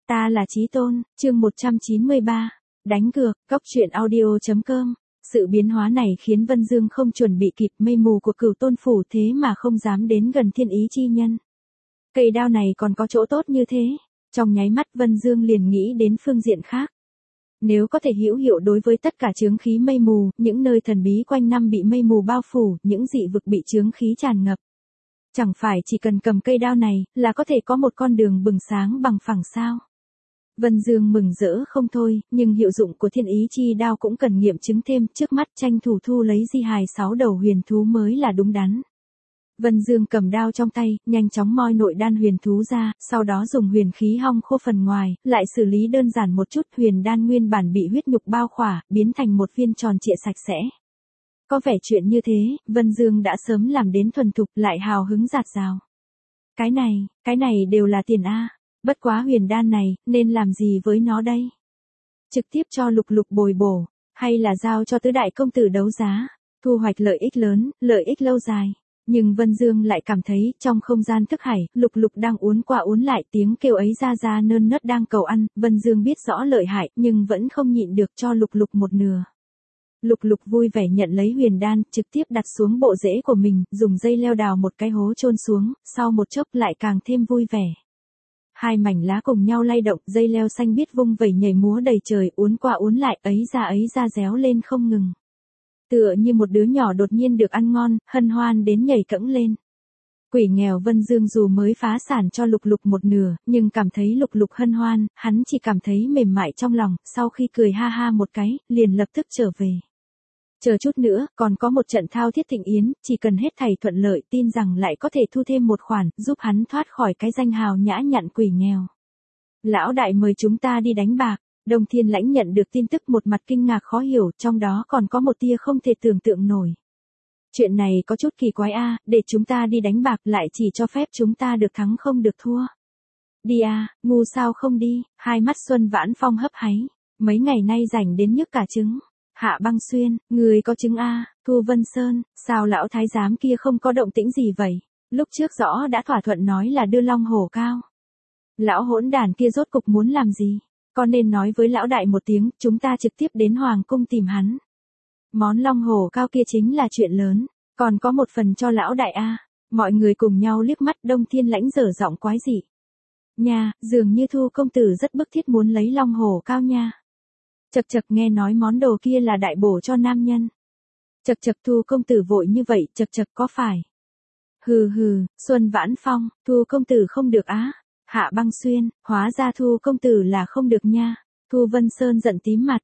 Ta là Chí Tôn, chương 193. Đánh cược, góc truyện audio.com. Sự biến hóa này khiến Vân Dương không chuẩn bị kịp, mây mù của Cửu Tôn phủ thế mà không dám đến gần Thiên Ý chi nhân. Cây đao này còn có chỗ tốt như thế. Trong nháy mắt Vân Dương liền nghĩ đến phương diện khác. Nếu có thể hữu hiệu đối với tất cả chướng khí mây mù, những nơi thần bí quanh năm bị mây mù bao phủ, những dị vực bị chướng khí tràn ngập. Chẳng phải chỉ cần cầm cây đao này, là có thể có một con đường bừng sáng bằng phẳng sao? Vân Dương mừng rỡ không thôi, nhưng hiệu dụng của Thiên Ý chi đao cũng cần nghiệm chứng thêm, trước mắt tranh thủ thu lấy di hài 6 đầu huyền thú mới là đúng đắn. Vân Dương cầm đao trong tay, nhanh chóng moi nội đan huyền thú ra, sau đó dùng huyền khí hong khô phần ngoài, lại xử lý đơn giản một chút, huyền đan nguyên bản bị huyết nhục bao khỏa, biến thành một viên tròn trịa sạch sẽ. Có vẻ chuyện như thế, Vân Dương đã sớm làm đến thuần thục, lại hào hứng dạt dào. Cái này đều là tiền a. Bất quá huyền đan này, nên làm gì với nó đây? Trực tiếp cho Lục Lục bồi bổ, hay là giao cho tứ đại công tử đấu giá, thu hoạch lợi ích lớn, lợi ích lâu dài. Nhưng Vân Dương lại cảm thấy, trong không gian thức hải, Lục Lục đang uốn qua uốn lại, tiếng kêu ấy ra nơn nớt đang cầu ăn, Vân Dương biết rõ lợi hại, nhưng vẫn không nhịn được cho Lục Lục một nửa. Lục Lục vui vẻ nhận lấy huyền đan, trực tiếp đặt xuống bộ rễ của mình, dùng dây leo đào một cái hố chôn xuống, sau một chốc lại càng thêm vui vẻ. Hai mảnh lá cùng nhau lay động, dây leo xanh biếc vung vẩy nhảy múa đầy trời, uốn qua uốn lại, ấy ra réo lên không ngừng. Tựa như một đứa nhỏ đột nhiên được ăn ngon, hân hoan đến nhảy cẫng lên. Quỷ nghèo Vân Dương dù mới phá sản cho Lục Lục một nửa, nhưng cảm thấy Lục Lục hân hoan, hắn chỉ cảm thấy mềm mại trong lòng, sau khi cười ha ha một cái, liền lập tức trở về. Chờ chút nữa, còn có một trận thao thiết thịnh yến, chỉ cần hết thảy thuận lợi, tin rằng lại có thể thu thêm một khoản, giúp hắn thoát khỏi cái danh hào nhã nhặn quỷ nghèo. Lão đại mời chúng ta đi đánh bạc. Đông Thiên Lãnh nhận được tin tức một mặt kinh ngạc khó hiểu, trong đó còn có một tia không thể tưởng tượng nổi. Chuyện này có chút kỳ quái a, để chúng ta đi đánh bạc lại chỉ cho phép chúng ta được thắng không được thua. Đi a, ngu sao không đi, hai mắt Xuân Vãn Phong hấp háy, mấy ngày nay rảnh đến nhức cả trứng. Hạ Băng Xuyên, người có chứng a, Thu Vân Sơn, sao lão thái giám kia không có động tĩnh gì vậy? Lúc trước rõ đã thỏa thuận nói là đưa Long Hổ Cao. Lão hỗn đàn kia rốt cục muốn làm gì? Con nên nói với lão đại một tiếng, chúng ta trực tiếp đến Hoàng cung tìm hắn. Món Long Hổ Cao kia chính là chuyện lớn, còn có một phần cho lão đại a. Mọi người cùng nhau liếc mắt, Đông Thiên Lãnh dở giọng quái dị. Nha, dường như Thu công tử rất bức thiết muốn lấy Long Hổ Cao nha. Chậc nghe nói món đồ kia là đại bổ cho nam nhân. Chậc Thu công tử vội như vậy, chậc có phải? Hừ, Xuân Vãn Phong, Thu công tử không được á. Hạ Băng Xuyên, hóa ra Thu công tử là không được nha. Thu Vân Sơn giận tím mặt,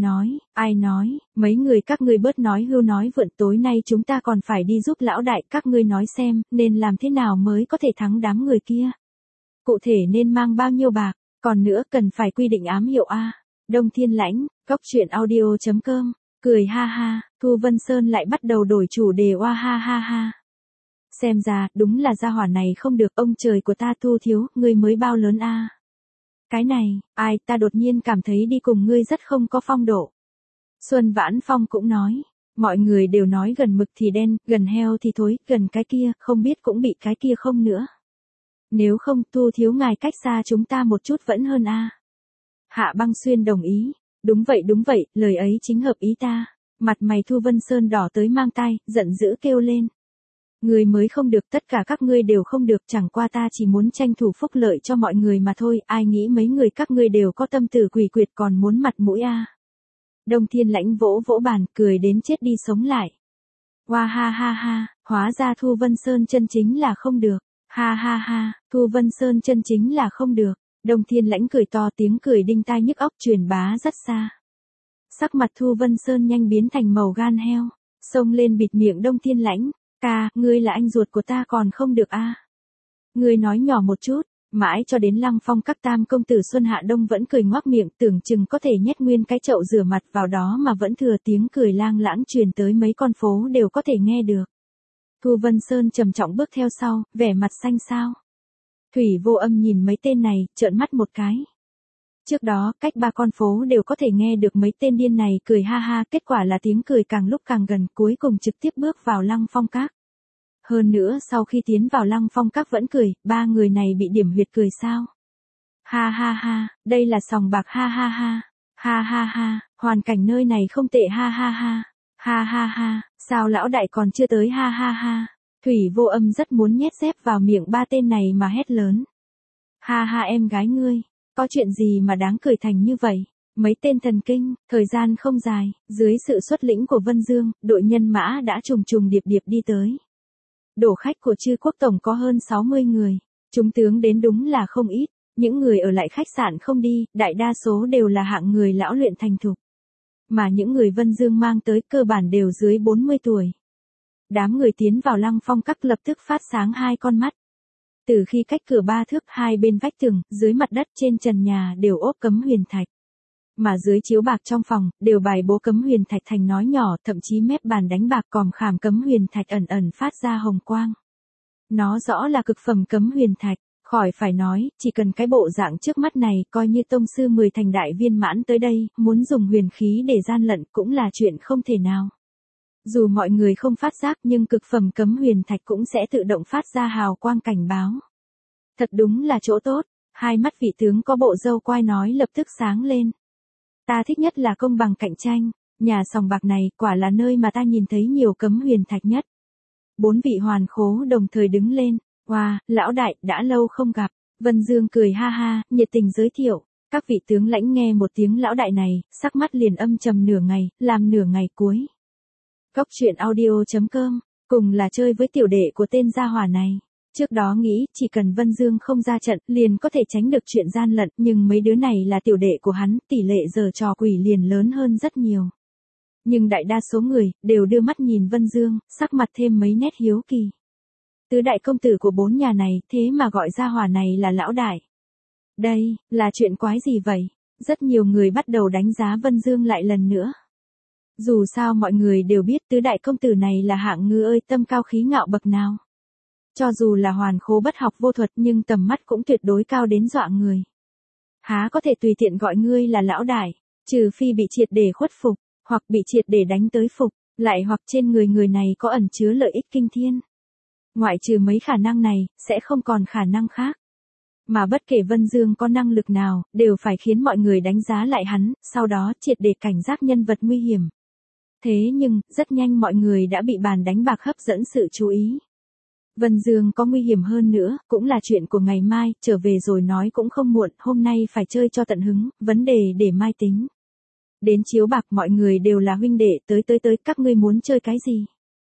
ai nói, mấy người các ngươi bớt nói hưu nói vượn, tối nay chúng ta còn phải đi giúp lão đại, các ngươi nói xem, nên làm thế nào mới có thể thắng đám người kia. Cụ thể nên mang bao nhiêu bạc, còn nữa cần phải quy định ám hiệu a. Đông Thiên Lãnh, góc truyện audio.com, cười ha ha, Thu Vân Sơn lại bắt đầu đổi chủ đề oa ha ha ha. Xem ra, đúng là gia hỏa này không được, ông trời của ta Thu thiếu, ngươi mới bao lớn a. Cái này, ta đột nhiên cảm thấy đi cùng ngươi rất không có phong độ. Xuân Vãn Phong cũng nói, mọi người đều nói gần mực thì đen, gần heo thì thối, gần cái kia, không biết cũng bị cái kia không nữa. Nếu không, Thu thiếu ngài cách xa chúng ta một chút vẫn hơn a. Hạ Băng Xuyên đồng ý, đúng vậy, lời ấy chính hợp ý ta. Mặt mày Thu Vân Sơn đỏ tới mang tai, giận dữ kêu lên. Người mới không được, tất cả các ngươi đều không được, chẳng qua ta chỉ muốn tranh thủ phúc lợi cho mọi người mà thôi, ai nghĩ mấy người các ngươi đều có tâm tử quỷ quyệt còn muốn mặt mũi a. Đông Thiên Lãnh vỗ bàn, cười đến chết đi sống lại. Hoa ha ha ha, hóa ra Thu Vân Sơn chân chính là không được. Ha ha ha, Thu Vân Sơn chân chính là không được. Đông Thiên Lãnh cười to, tiếng cười đinh tai nhức óc truyền bá rất xa. Sắc mặt Thu Vân Sơn nhanh biến thành màu gan heo, xông lên bịt miệng Đông Thiên Lãnh. Ca, ngươi là anh ruột của ta còn không được a. Ngươi nói nhỏ một chút, mãi cho đến Lăng Phong các tam công tử Xuân Hạ Đông vẫn cười ngoác miệng, tưởng chừng có thể nhét nguyên cái chậu rửa mặt vào đó mà vẫn thừa, tiếng cười lang lãng truyền tới mấy con phố đều có thể nghe được. Thu Vân Sơn trầm trọng bước theo sau, vẻ mặt xanh xao. Thủy Vô Âm nhìn mấy tên này, trợn mắt một cái. Trước đó, cách 3 con phố đều có thể nghe được mấy tên điên này cười ha ha, kết quả là tiếng cười càng lúc càng gần, cuối cùng trực tiếp bước vào Lăng Phong các. Hơn nữa sau khi tiến vào Lăng Phong các vẫn cười, 3 người này bị điểm huyệt cười sao? Ha ha ha, đây là sòng bạc ha ha ha. Ha ha ha, hoàn cảnh nơi này không tệ ha ha ha. Ha ha ha, sao lão đại còn chưa tới ha ha ha. Thủy Vô Âm rất muốn nhét dép vào miệng ba tên này mà hét lớn. Ha ha em gái ngươi, có chuyện gì mà đáng cười thành như vậy? Mấy tên thần kinh, thời gian không dài, dưới sự xuất lĩnh của Vân Dương, đội nhân mã đã trùng trùng điệp điệp đi tới. Đổ khách của Trư Quốc Tổng có hơn 60 người, chúng tướng đến đúng là không ít, những người ở lại khách sạn không đi, đại đa số đều là hạng người lão luyện thành thục. Mà những người Vân Dương mang tới cơ bản đều dưới 40 tuổi. Đám người tiến vào Lăng Phong Các lập tức phát sáng hai con mắt. Từ khi cách cửa 3 thước, hai bên vách tường, dưới mặt đất, trên trần nhà đều ốp cấm huyền thạch. Mà dưới chiếu bạc trong phòng, đều bài bố cấm huyền thạch thành nói nhỏ, thậm chí mép bàn đánh bạc còm khảm cấm huyền thạch ẩn ẩn phát ra hồng quang. Nó rõ là cực phẩm cấm huyền thạch, khỏi phải nói, chỉ cần cái bộ dạng trước mắt này, coi như tông sư 10 thành đại viên mãn tới đây, muốn dùng huyền khí để gian lận cũng là chuyện không thể nào. Dù mọi người không phát giác nhưng cực phẩm cấm huyền thạch cũng sẽ tự động phát ra hào quang cảnh báo. Thật đúng là chỗ tốt, hai mắt vị tướng có bộ râu quai nói lập tức sáng lên. Ta thích nhất là công bằng cạnh tranh, nhà sòng bạc này quả là nơi mà ta nhìn thấy nhiều cấm huyền thạch nhất. 4 vị hoàn khố đồng thời đứng lên, wow, lão đại, đã lâu không gặp. Vân Dương cười ha ha, nhiệt tình giới thiệu. Các vị tướng lãnh nghe một tiếng lão đại này, sắc mắt liền âm trầm nửa ngày, làm nửa ngày cuối. Cốc truyện audio.com, cùng là chơi với tiểu đệ của tên gia hỏa này. Trước đó nghĩ chỉ cần Vân Dương không ra trận liền có thể tránh được chuyện gian lận, nhưng mấy đứa này là tiểu đệ của hắn, tỷ lệ giở trò quỷ liền lớn hơn rất nhiều. Nhưng đại đa số người đều đưa mắt nhìn Vân Dương, sắc mặt thêm mấy nét hiếu kỳ. Tứ đại công tử của 4 nhà này, thế mà gọi gia hỏa này là lão đại. Đây, là chuyện quái gì vậy? Rất nhiều người bắt đầu đánh giá Vân Dương lại lần nữa. Dù sao mọi người đều biết tứ đại công tử này là hạng ngư ơi tâm cao khí ngạo bậc nào. Cho dù là hoàn khố bất học vô thuật nhưng tầm mắt cũng tuyệt đối cao đến dọa người. Há có thể tùy tiện gọi ngươi là lão đại, trừ phi bị triệt để khuất phục, hoặc bị triệt để đánh tới phục, lại hoặc trên người này có ẩn chứa lợi ích kinh thiên. Ngoại trừ mấy khả năng này, sẽ không còn khả năng khác. Mà bất kể Vân Dương có năng lực nào, đều phải khiến mọi người đánh giá lại hắn, sau đó triệt để cảnh giác nhân vật nguy hiểm. Thế nhưng, rất nhanh mọi người đã bị bàn đánh bạc hấp dẫn sự chú ý. Vân Dương có nguy hiểm hơn nữa, cũng là chuyện của ngày mai, trở về rồi nói cũng không muộn, hôm nay phải chơi cho tận hứng, vấn đề để mai tính. Đến chiếu bạc mọi người đều là huynh đệ, tới, các ngươi muốn chơi cái gì?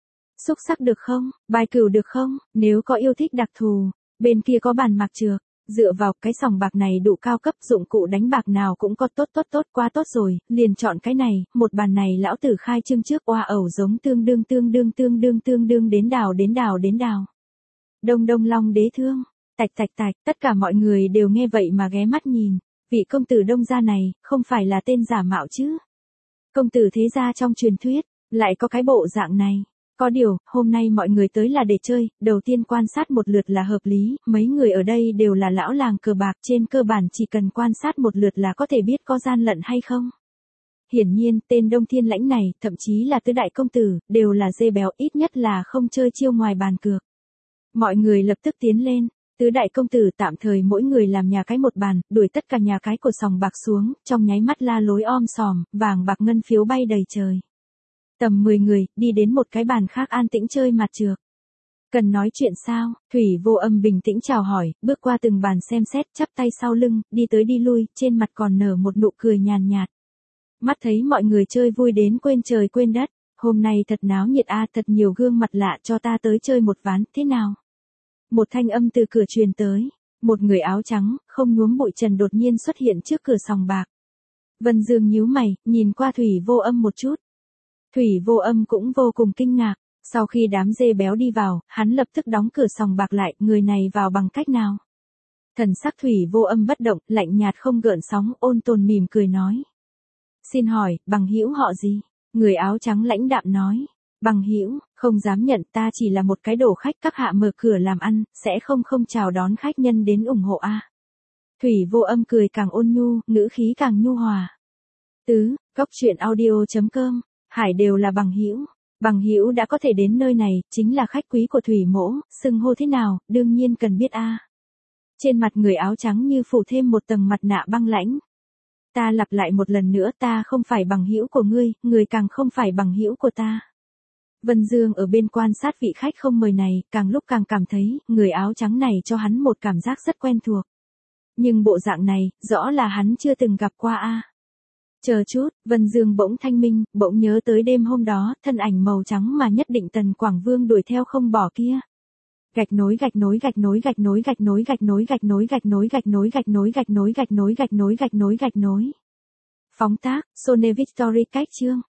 Xúc sắc được không? Bài cừu được không? Nếu có yêu thích đặc thù, bên kia có bàn mạc trược, dựa vào cái sòng bạc này đủ cao cấp, dụng cụ đánh bạc nào cũng có tốt quá tốt rồi, liền chọn cái này, một bàn này lão tử khai trương trước oa ẩu giống tương đương đến đào. Đông long đế thương, tạch, tất cả mọi người đều nghe vậy mà ghé mắt nhìn, vị công tử Đông gia này, không phải là tên giả mạo chứ. Công tử thế gia trong truyền thuyết, lại có cái bộ dạng này. Có điều, hôm nay mọi người tới là để chơi, đầu tiên quan sát một lượt là hợp lý, mấy người ở đây đều là lão làng cờ bạc, trên cơ bản chỉ cần quan sát một lượt là có thể biết có gian lận hay không. Hiển nhiên, tên Đông Thiên Lãnh này, thậm chí là tứ đại công tử, đều là dê béo, ít nhất là không chơi chiêu ngoài bàn cược. Mọi người lập tức tiến lên, tứ đại công tử tạm thời mỗi người làm nhà cái một bàn, đuổi tất cả nhà cái của sòng bạc xuống, trong nháy mắt la lối om sòm, vàng bạc ngân phiếu bay đầy trời. Tầm 10 người, đi đến một cái bàn khác an tĩnh chơi mặt trược. Cần nói chuyện sao? Thủy Vô Âm bình tĩnh chào hỏi, bước qua từng bàn xem xét, chắp tay sau lưng, đi tới đi lui, trên mặt còn nở một nụ cười nhàn nhạt. Mắt thấy mọi người chơi vui đến quên trời quên đất, hôm nay thật náo nhiệt a, thật nhiều gương mặt lạ, cho ta tới chơi một ván, thế nào? Một thanh âm từ cửa truyền tới, một người áo trắng, không nhuốm bụi trần đột nhiên xuất hiện trước cửa sòng bạc. Vân Dương nhíu mày, nhìn qua Thủy Vô Âm một chút. Thủy Vô Âm cũng vô cùng kinh ngạc, sau khi đám dê béo đi vào, hắn lập tức đóng cửa sòng bạc lại, người này vào bằng cách nào? Thần sắc Thủy Vô Âm bất động, lạnh nhạt không gợn sóng, ôn tồn mỉm cười nói. Xin hỏi, bằng hữu họ gì? Người áo trắng lãnh đạm nói. Bằng hữu, không dám nhận, ta chỉ là một cái đồ khách, các hạ mở cửa làm ăn, sẽ không chào đón khách nhân đến ủng hộ a. Thủy Vô Âm cười càng ôn nhu, ngữ khí càng nhu hòa. Cốc truyện audio.com, Hải đều là bằng hữu. Bằng hữu đã có thể đến nơi này, chính là khách quý của Thủy mỗ, xưng hô thế nào, đương nhiên cần biết a. Trên mặt người áo trắng như phủ thêm một tầng mặt nạ băng lãnh. Ta lặp lại một lần nữa, ta không phải bằng hữu của ngươi, người càng không phải bằng hữu của ta. Vân Dương ở bên quan sát vị khách không mời này, càng lúc càng cảm thấy, người áo trắng này cho hắn một cảm giác rất quen thuộc. Nhưng bộ dạng này, rõ là hắn chưa từng gặp qua a. Chờ chút, Vân Dương bỗng thanh minh, bỗng nhớ tới đêm hôm đó, thân ảnh màu trắng mà nhất định Tần Quảng Vương đuổi theo không bỏ kia. Gạch nối gạch nối gạch nối gạch nối gạch nối gạch nối gạch nối gạch nối gạch nối gạch nối gạch nối gạch nối gạch nối gạch nối gạch nối. Phóng tác, Sony Victory cách chương.